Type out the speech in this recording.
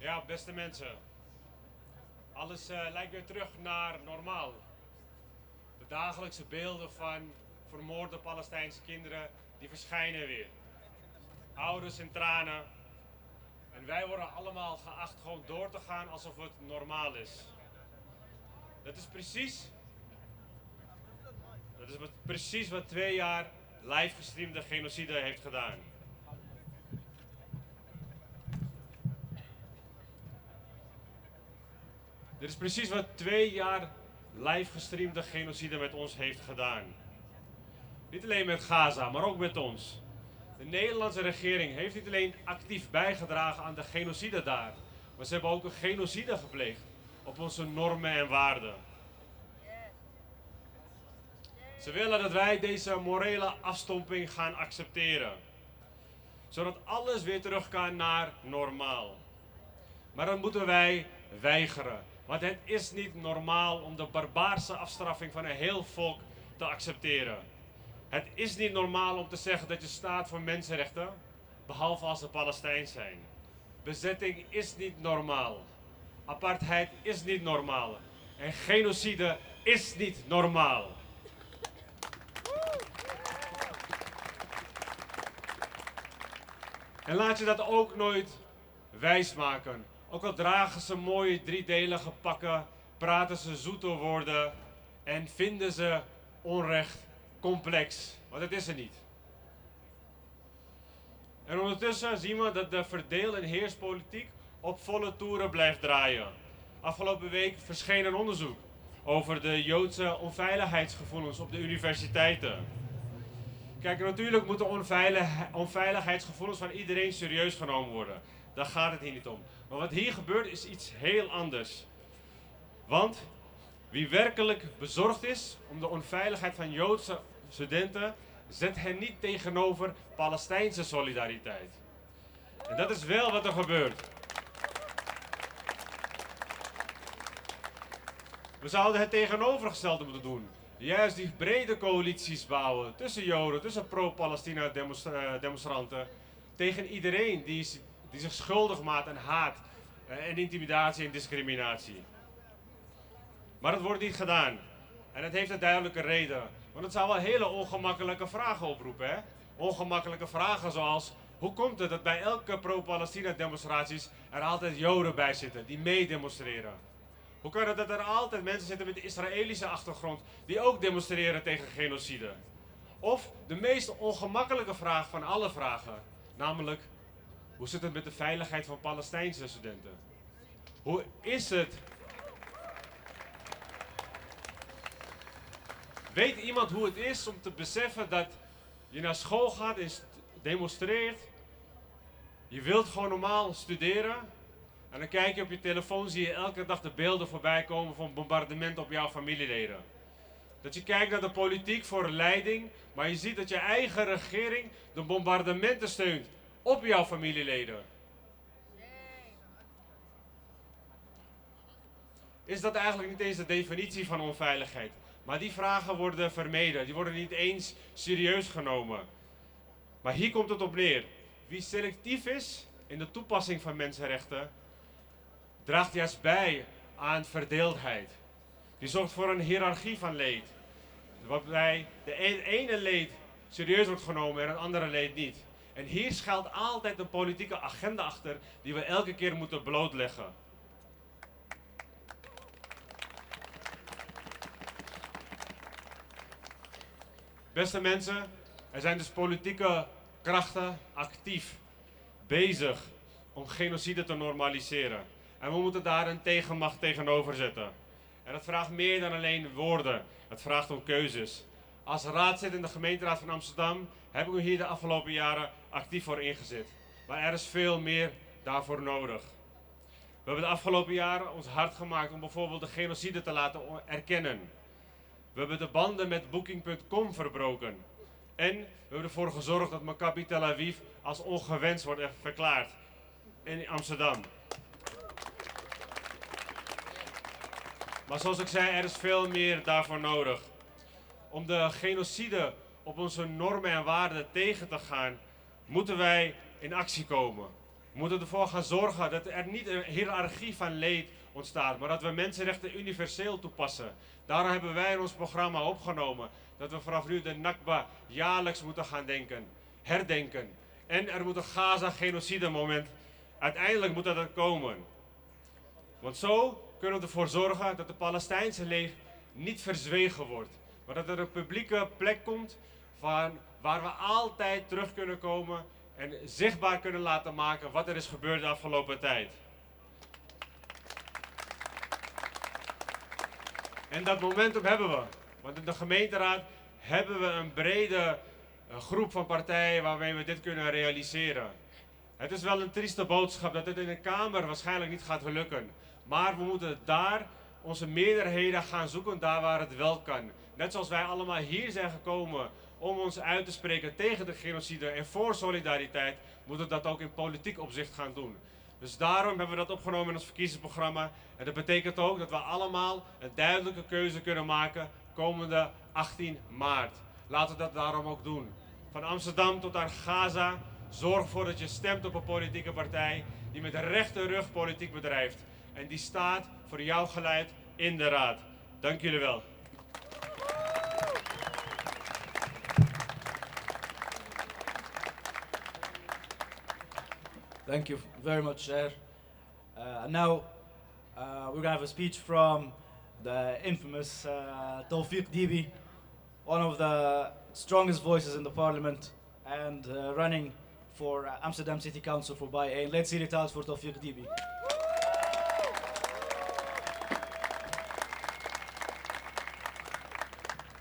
Ja, beste mensen. Alles lijkt weer terug naar normaal. De dagelijkse beelden van vermoorde Palestijnse kinderen, die verschijnen weer. Ouders in tranen. En wij worden allemaal geacht gewoon door te gaan alsof het normaal is. Dat is precies wat 2 jaar live gestreamde genocide heeft gedaan. Dit is precies wat 2 jaar live gestreamde genocide met ons heeft gedaan. Niet alleen met Gaza, maar ook met ons. De Nederlandse regering heeft niet alleen actief bijgedragen aan de genocide daar, maar ze hebben ook een genocide gepleegd op onze normen en waarden. Ze willen dat wij deze morele afstomping gaan accepteren, zodat alles weer terug kan naar normaal. Maar dan moeten wij weigeren, want het is niet normaal om de barbaarse afstraffing van een heel volk te accepteren. Het is niet normaal om te zeggen dat je staat voor mensenrechten, behalve als ze Palestijns zijn. Bezetting is niet normaal. Apartheid is niet normaal. En genocide is niet normaal. En laat je dat ook nooit wijsmaken. Ook al dragen ze mooie driedelige pakken, praten ze zoete woorden en vinden ze onrecht complex. Want het is er niet. En ondertussen zien we dat de verdeel- en heerspolitiek op volle toeren blijft draaien. Afgelopen week verscheen een onderzoek over de Joodse onveiligheidsgevoelens op de universiteiten. Kijk, natuurlijk moeten onveiligheidsgevoelens van iedereen serieus genomen worden. Daar gaat het hier niet om. Maar wat hier gebeurt is iets heel anders. Want wie werkelijk bezorgd is om de onveiligheid van Joodse studenten, zet hen niet tegenover Palestijnse solidariteit. En dat is wel wat er gebeurt. We zouden het tegenovergestelde moeten doen. Juist die brede coalities bouwen tussen Joden, tussen pro-Palestina demonstranten, tegen iedereen die zich schuldig maakt aan haat en intimidatie en discriminatie. Maar dat wordt niet gedaan. En dat heeft een duidelijke reden. Want het zou wel hele ongemakkelijke vragen oproepen. Hè? Ongemakkelijke vragen zoals: hoe komt het dat bij elke pro-Palestina demonstraties er altijd Joden bij zitten die meedemonstreren? Hoe kan het dat er altijd mensen zitten met een Israëlische achtergrond die ook demonstreren tegen genocide? Of de meest ongemakkelijke vraag van alle vragen, namelijk: hoe zit het met de veiligheid van Palestijnse studenten? Hoe is het? Weet iemand hoe het is om te beseffen dat je naar school gaat en demonstreert? Je wilt gewoon normaal studeren. En dan kijk je op je telefoon, zie je elke dag de beelden voorbij komen van bombardementen op jouw familieleden. Dat je kijkt naar de politiek voor leiding, maar je ziet dat je eigen regering de bombardementen steunt op jouw familieleden. Is dat eigenlijk niet eens de definitie van onveiligheid? Maar die vragen worden vermeden, die worden niet eens serieus genomen. Maar hier komt het op neer. Wie selectief is in de toepassing van mensenrechten, draagt juist bij aan verdeeldheid. Die zorgt voor een hiërarchie van leed. Waarbij de ene leed serieus wordt genomen en het andere leed niet. En hier schuilt altijd een politieke agenda achter die we elke keer moeten blootleggen. Beste mensen, er zijn dus politieke krachten actief bezig om genocide te normaliseren. En we moeten daar een tegenmacht tegenover zetten. En dat vraagt meer dan alleen woorden. Het vraagt om keuzes. Als raadslid in de gemeenteraad van Amsterdam heb ik me hier de afgelopen jaren actief voor ingezet. Maar er is veel meer daarvoor nodig. We hebben de afgelopen jaren ons hard gemaakt om bijvoorbeeld de genocide te laten erkennen. We hebben de banden met Booking.com verbroken. En we hebben ervoor gezorgd dat Maccabi Tel Aviv als ongewenst wordt verklaard in Amsterdam. Maar zoals ik zei, er is veel meer daarvoor nodig. Om de genocide op onze normen en waarden tegen te gaan, moeten wij in actie komen. We moeten ervoor gaan zorgen dat er niet een hiërarchie van leed ontstaat, maar dat we mensenrechten universeel toepassen. Daarom hebben wij in ons programma opgenomen dat we vanaf nu de Nakba jaarlijks moeten gaan herdenken. En er moet een Gaza-genocide-moment, uiteindelijk moet dat er komen. Want zo kunnen we ervoor zorgen dat de Palestijnse leed niet verzwegen wordt. Maar dat er een publieke plek komt van waar we altijd terug kunnen komen en zichtbaar kunnen laten maken wat er is gebeurd de afgelopen tijd. En dat momentum hebben we. Want in de gemeenteraad hebben we een brede groep van partijen waarmee we dit kunnen realiseren. Het is wel een trieste boodschap dat dit in de Kamer waarschijnlijk niet gaat lukken. Maar we moeten daar onze meerderheden gaan zoeken, daar waar het wel kan. Net zoals wij allemaal hier zijn gekomen om ons uit te spreken tegen de genocide en voor solidariteit, moeten we dat ook in politiek opzicht gaan doen. Dus daarom hebben we dat opgenomen in ons verkiezingsprogramma. En dat betekent ook dat we allemaal een duidelijke keuze kunnen maken komende 18 maart. Laten we dat daarom ook doen. Van Amsterdam tot aan Gaza, zorg ervoor dat je stemt op een politieke partij die met de rechte rug politiek bedrijft. En die staat voor jouw geluid in de raad. Dank jullie wel. Thank you very much, sir. Now, we're going to have a speech from the infamous Tawfiq Dibi, one of the strongest voices in the parliament and running for Amsterdam City Council for By 1. Let's hear it out for Tawfiq Dibi.